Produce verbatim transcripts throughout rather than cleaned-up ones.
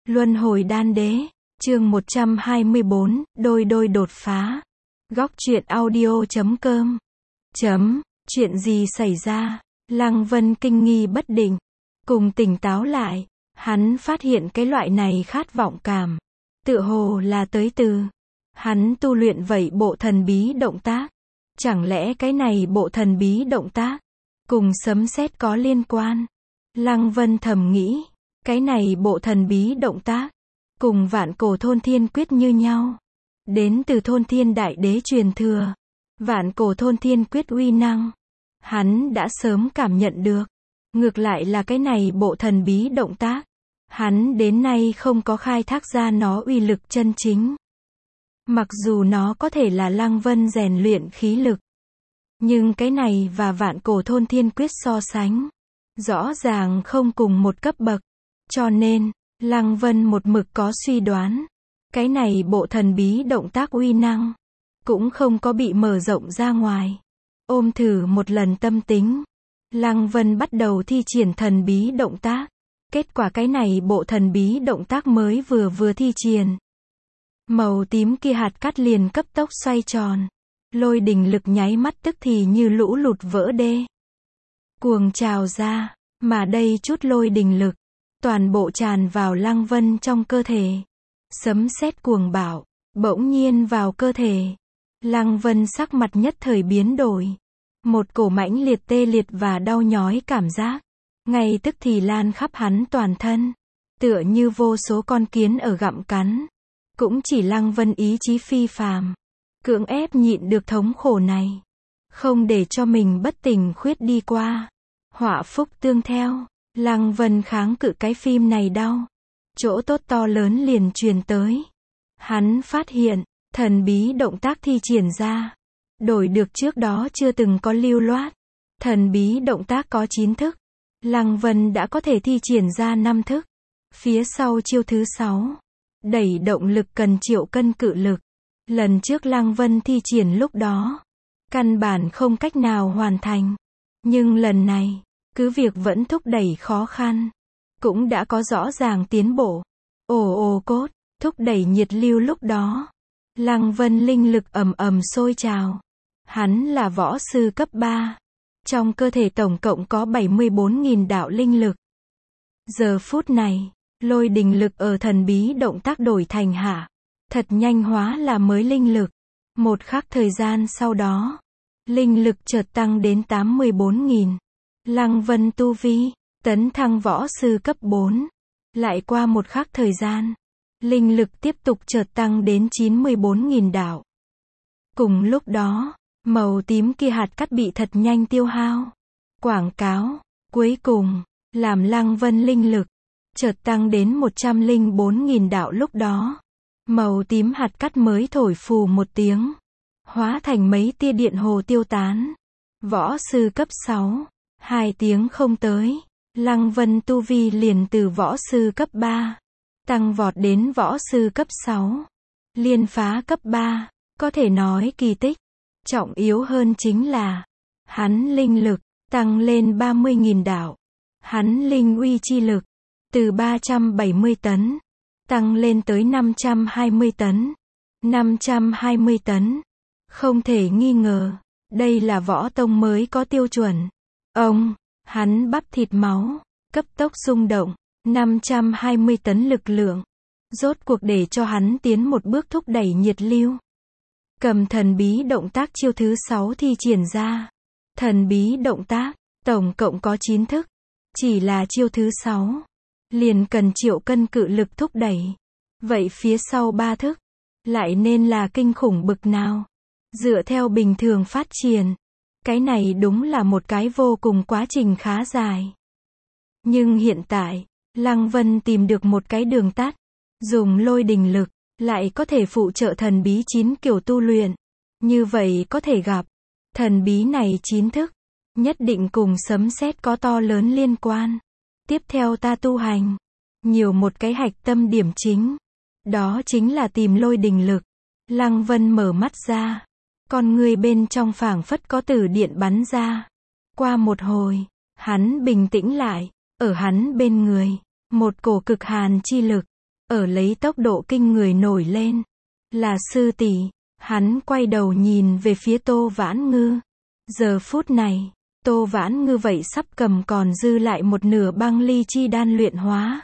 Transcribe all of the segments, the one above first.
Luân hồi đan đế, chương một trăm hai mươi bốn, đôi đôi đột phá. Góc truyện audio chấm com. Chấm, chuyện gì xảy ra? Lăng Vân kinh nghi bất định. Cùng tỉnh táo lại, hắn phát hiện cái loại này khát vọng cảm, tựa hồ là tới từ hắn tu luyện vậy bộ thần bí động tác. Chẳng lẽ cái này bộ thần bí động tác cùng sấm sét có liên quan? Lăng Vân thầm nghĩ, cái này bộ thần bí động tác cùng vạn cổ thôn thiên quyết như nhau, đến từ thôn thiên đại đế truyền thừa. Vạn cổ thôn thiên quyết uy năng, hắn đã sớm cảm nhận được. Ngược lại là cái này bộ thần bí động tác, hắn đến nay không có khai thác ra nó uy lực chân chính. Mặc dù nó có thể là Lăng Vân rèn luyện khí lực, nhưng cái này và vạn cổ thôn thiên quyết so sánh, rõ ràng không cùng một cấp bậc. Cho nên, Lăng Vân một mực có suy đoán, cái này bộ thần bí động tác uy năng, cũng không có bị mở rộng ra ngoài. Ôm thử một lần tâm tính, Lăng Vân bắt đầu thi triển thần bí động tác. Kết quả cái này bộ thần bí động tác mới vừa vừa thi triển, màu tím kia hạt cát liền cấp tốc xoay tròn. Lôi đình lực nháy mắt tức thì như lũ lụt vỡ đê, cuồng trào ra, mà đây chút lôi đình lực, toàn bộ tràn vào Lăng Vân trong cơ thể. Sấm sét cuồng bạo, bỗng nhiên vào cơ thể. Lăng Vân sắc mặt nhất thời biến đổi. Một cổ mãnh liệt tê liệt và đau nhói cảm giác, ngay tức thì lan khắp hắn toàn thân. Tựa như vô số con kiến ở gặm cắn. Cũng chỉ Lăng Vân ý chí phi phàm, cưỡng ép nhịn được thống khổ này, không để cho mình bất tỉnh khuyết đi qua. Họa phúc tương theo, Lăng Vân kháng cự cái phim này đau, chỗ tốt to lớn liền truyền tới. Hắn phát hiện, thần bí động tác thi triển ra, đổi được trước đó chưa từng có lưu loát. Thần bí động tác có chín thức, Lăng Vân đã có thể thi triển ra năm thức. Phía sau chiêu thứ sáu, đẩy động lực cần triệu cân cự lực. Lần trước Lăng Vân thi triển lúc đó, căn bản không cách nào hoàn thành. Nhưng lần này, cứ việc vẫn thúc đẩy khó khăn, cũng đã có rõ ràng tiến bộ. Ồ ồ cốt, thúc đẩy nhiệt lưu lúc đó, Lăng Vân linh lực ầm ầm sôi trào. Hắn là võ sư cấp ba. Trong cơ thể tổng cộng có bảy mươi bốn nghìn đạo linh lực. Giờ phút này, lôi đình lực ở thần bí động tác đổi thành hạ, thật nhanh hóa là mới linh lực. Một khắc thời gian sau đó, linh lực chợt tăng đến tám mươi bốn nghìn. Lăng Vân tu vi, tấn thăng võ sư cấp bốn. Lại qua một khắc thời gian, linh lực tiếp tục chợt tăng đến chín mươi bốn nghìn đạo. Cùng lúc đó, màu tím kia hạt cát bị thật nhanh tiêu hao. Quảng cáo, cuối cùng, làm Lăng Vân linh lực chợt tăng đến một trăm lẻ bốn nghìn đạo lúc đó. Màu tím hạt cát mới thổi phù một tiếng, hóa thành mấy tia điện hồ tiêu tán. Võ sư cấp sáu, hai tiếng không tới, Lăng Vân tu vi liền từ võ sư cấp ba, tăng vọt đến võ sư cấp sáu, liên phá cấp ba, có thể nói kỳ tích. Trọng yếu hơn chính là, hắn linh lực tăng lên ba mươi nghìn đạo. Hắn linh uy chi lực, từ ba trăm bảy mươi tấn, tăng lên tới năm trăm hai mươi tấn. năm trăm hai mươi tấn. Không thể nghi ngờ, đây là võ tông mới có tiêu chuẩn. Ông, hắn bắp thịt máu, cấp tốc rung động, năm trăm hai mươi tấn lực lượng. Rốt cuộc để cho hắn tiến một bước thúc đẩy nhiệt lưu. Cầm thần bí động tác chiêu thứ sáu thi triển ra. Thần bí động tác, tổng cộng có chín thức. Chỉ là chiêu thứ sáu, liền cần triệu cân cự lực thúc đẩy. Vậy phía sau ba thức, lại nên là kinh khủng bực nào? Dựa theo bình thường phát triển, cái này đúng là một cái vô cùng quá trình khá dài. Nhưng hiện tại, Lăng Vân tìm được một cái đường tắt. Dùng lôi đình lực, lại có thể phụ trợ thần bí chín kiểu tu luyện. Như vậy có thể gặp, thần bí này chín thức, nhất định cùng sấm sét có to lớn liên quan. Tiếp theo ta tu hành, nhiều một cái hạch tâm điểm chính. Đó chính là tìm lôi đình lực. Lăng Vân mở mắt ra, con người bên trong phảng phất có tử điện bắn ra. Qua một hồi, hắn bình tĩnh lại, ở hắn bên người, một cổ cực hàn chi lực ở lấy tốc độ kinh người nổi lên. Là sư tỷ. Hắn quay đầu nhìn về phía Tô Vãn Ngư. Giờ phút này, Tô Vãn Ngư vậy sắp cầm còn dư lại một nửa băng ly chi đan luyện hóa.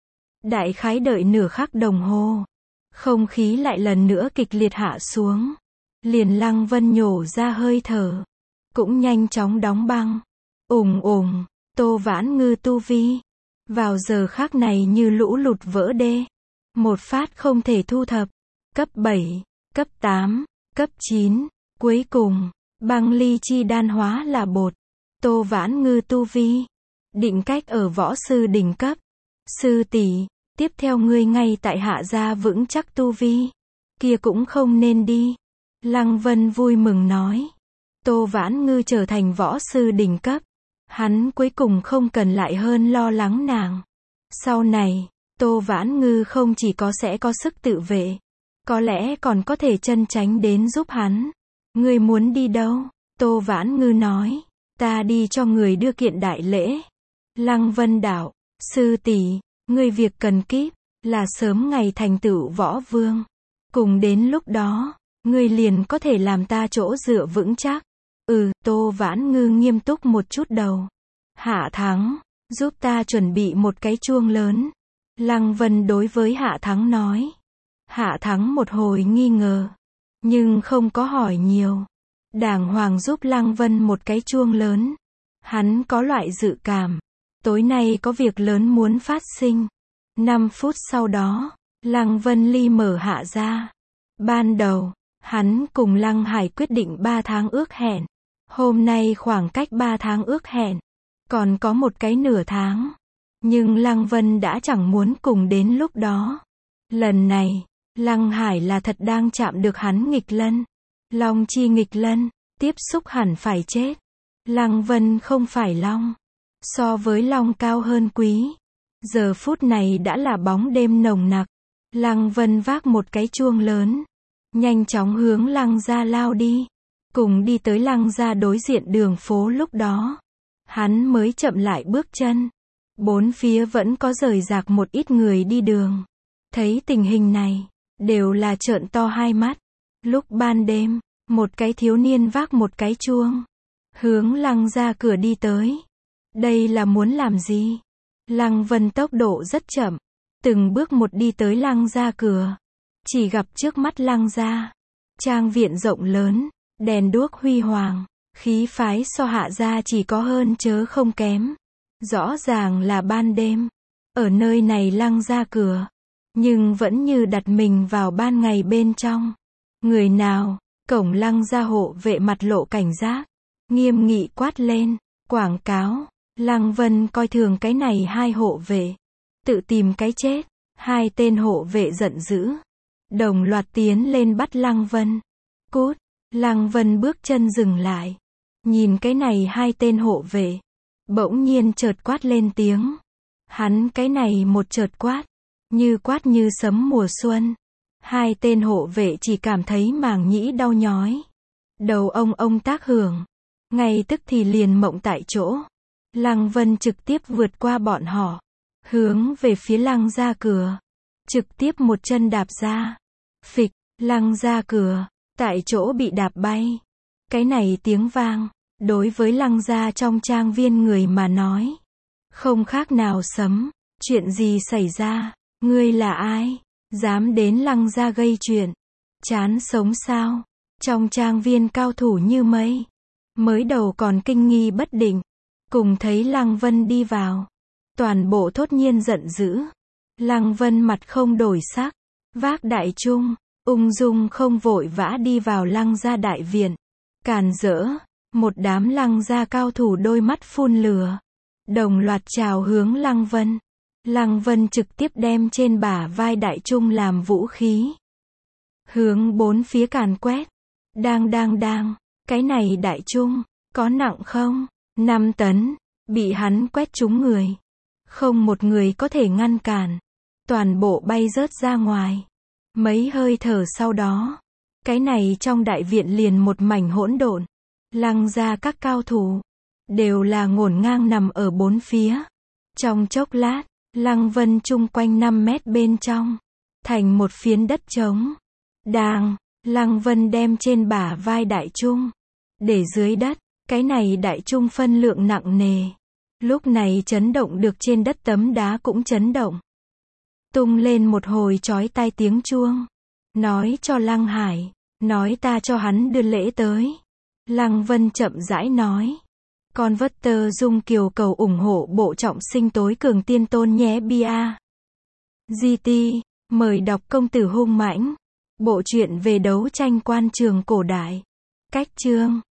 Đại khái đợi nửa khắc đồng hồ. Không khí lại lần nữa kịch liệt hạ xuống. Liền Lăng Vân nhổ ra hơi thở. Cũng nhanh chóng đóng băng. Ùng ùng, Tô Vãn Ngư tu vi. Vào giờ khắc này như lũ lụt vỡ đê. Một phát không thể thu thập. Cấp bảy, cấp tám, cấp chín. Cuối cùng, băng ly chi đan hóa là bột. Tô Vãn Ngư tu vi. Định cách ở võ sư đỉnh cấp. Sư tỷ, tiếp theo ngươi ngay tại hạ gia vững chắc tu vi. Kia cũng không nên đi. Lăng Vân vui mừng nói. Tô Vãn Ngư trở thành võ sư đỉnh cấp. Hắn cuối cùng không cần lại hơn lo lắng nàng. Sau này, Tô Vãn Ngư không chỉ có sẽ có sức tự vệ. Có lẽ còn có thể chân tránh đến giúp hắn. Ngươi muốn đi đâu? Tô Vãn Ngư nói. Ta đi cho người đưa kiện đại lễ. Lăng Vân đạo. Sư tỷ, ngươi việc cần kíp, là sớm ngày thành tựu võ vương. Cùng đến lúc đó, ngươi liền có thể làm ta chỗ dựa vững chắc. Ừ, Tô Vãn Ngư nghiêm túc một chút đầu. Hạ Thắng, giúp ta chuẩn bị một cái chuông lớn. Lăng Vân đối với Hạ Thắng nói. Hạ Thắng một hồi nghi ngờ, nhưng không có hỏi nhiều. Đàng hoàng giúp Lăng Vân một cái chuông lớn. Hắn có loại dự cảm. Tối nay có việc lớn muốn phát sinh. Năm phút sau đó, Lăng Vân Ly mở hạ ra. Ban đầu, hắn cùng Lăng Hải quyết định ba tháng ước hẹn. Hôm nay khoảng cách ba tháng ước hẹn. Còn có một cái nửa tháng. Nhưng Lăng Vân đã chẳng muốn cùng đến lúc đó. Lần này, Lăng Hải là thật đang chạm được hắn nghịch lân. Long chi nghịch lân, tiếp xúc hẳn phải chết. Lăng Vân không phải long. So với long cao hơn quý. Giờ phút này đã là bóng đêm nồng nặc. Lăng Vân vác một cái chuông lớn. Nhanh chóng hướng Lăng gia lao đi. Cùng đi tới Lăng gia đối diện đường phố lúc đó. Hắn mới chậm lại bước chân. Bốn phía vẫn có rời rạc một ít người đi đường. Thấy tình hình này, đều là trợn to hai mắt. Lúc ban đêm, một cái thiếu niên vác một cái chuông. Hướng Lăng gia cửa đi tới. Đây là muốn làm gì? Lăng Vân tốc độ rất chậm. Từng bước một đi tới Lăng gia cửa. Chỉ gặp trước mắt Lăng gia. Trang viện rộng lớn, đèn đuốc huy hoàng. Khí phái so hạ gia chỉ có hơn chớ không kém. Rõ ràng là ban đêm. Ở nơi này Lăng gia cửa. Nhưng vẫn như đặt mình vào ban ngày bên trong. Người nào? Cổng Lăng gia hộ vệ mặt lộ cảnh giác. Nghiêm nghị quát lên. Quảng cáo. Lăng Vân coi thường cái này hai hộ vệ. Tự tìm cái chết. Hai tên hộ vệ giận dữ. Đồng loạt tiến lên bắt Lăng Vân. Cút. Lăng Vân bước chân dừng lại. Nhìn cái này hai tên hộ vệ. Bỗng nhiên chợt quát lên tiếng. Hắn cái này một chợt quát. Như quát như sấm mùa xuân. Hai tên hộ vệ chỉ cảm thấy màng nhĩ đau nhói. Đầu ông ông tác hưởng. Ngay tức thì liền mộng tại chỗ. Lăng Vân trực tiếp vượt qua bọn họ. Hướng về phía Lăng gia cửa. Trực tiếp một chân đạp ra. Phịch, Lăng gia cửa. Tại chỗ bị đạp bay. Cái này tiếng vang. Đối với Lăng gia trong trang viên người mà nói. Không khác nào sấm. Chuyện gì xảy ra? Ngươi là ai? Dám đến Lăng gia gây chuyện. Chán sống sao? Trong trang viên cao thủ như mây. Mới đầu còn kinh nghi bất định. Cùng thấy Lăng Vân đi vào. Toàn bộ thốt nhiên giận dữ. Lăng Vân mặt không đổi sắc. Vác đại trung. Ung dung không vội vã đi vào Lăng gia đại viện. Càn rỡ. Một đám Lăng gia cao thủ đôi mắt phun lửa. Đồng loạt chào hướng Lăng Vân. Lăng Vân trực tiếp đem trên bả vai đại trung làm vũ khí. Hướng bốn phía càn quét. Đang đang đang. Cái này đại trung. Có nặng không? Năm tấn. Bị hắn quét trúng người. Không một người có thể ngăn cản. Toàn bộ bay rớt ra ngoài. Mấy hơi thở sau đó. Cái này trong đại viện liền một mảnh hỗn độn. Lăng gia các cao thủ. Đều là ngổn ngang nằm ở bốn phía. Trong chốc lát. Lăng Vân chung quanh năm mét bên trong, thành một phiến đất trống. Đàng, Lăng Vân đem trên bả vai đại trung, để dưới đất, cái này đại trung phân lượng nặng nề. Lúc này chấn động được trên đất tấm đá cũng chấn động. Tung lên một hồi chói tai tiếng chuông. Nói cho Lăng Hải, nói ta cho hắn đưa lễ tới. Lăng Vân chậm rãi nói. Con vất tơ dung kiều cầu ủng hộ bộ trọng sinh tối cường tiên tôn nhé bia. giê tê, mời đọc Công tử hung mãnh. Bộ truyện về đấu tranh quan trường cổ đại. Cách chương